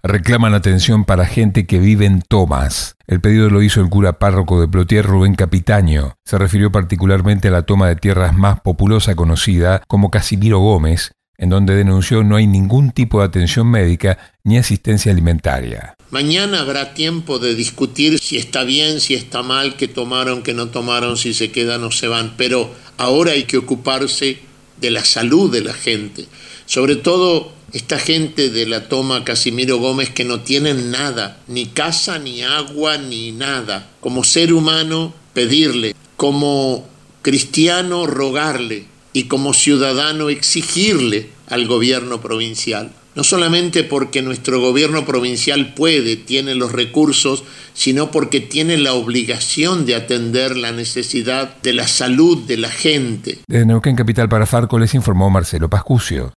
Reclaman atención para gente que vive en tomas. El pedido lo hizo el cura párroco de Plotier, Rubén Capitaño. Se refirió particularmente a la toma de tierras más populosa conocida como Casimiro Gómez, en donde denunció no hay ningún tipo de atención médica ni asistencia alimentaria. Mañana habrá tiempo de discutir si está bien, si está mal, qué tomaron, qué no tomaron, si se quedan o se van, pero ahora hay que ocuparse de la salud de la gente, sobre todo esta gente de la toma Casimiro Gómez que no tienen nada, ni casa, ni agua, ni nada. Como ser humano pedirle, como cristiano rogarle y como ciudadano exigirle al gobierno provincial. No solamente porque nuestro gobierno provincial puede, tiene los recursos, sino porque tiene la obligación de atender la necesidad de la salud de la gente. Desde Neuquén Capital para Farco les informó Marcelo Pascucio.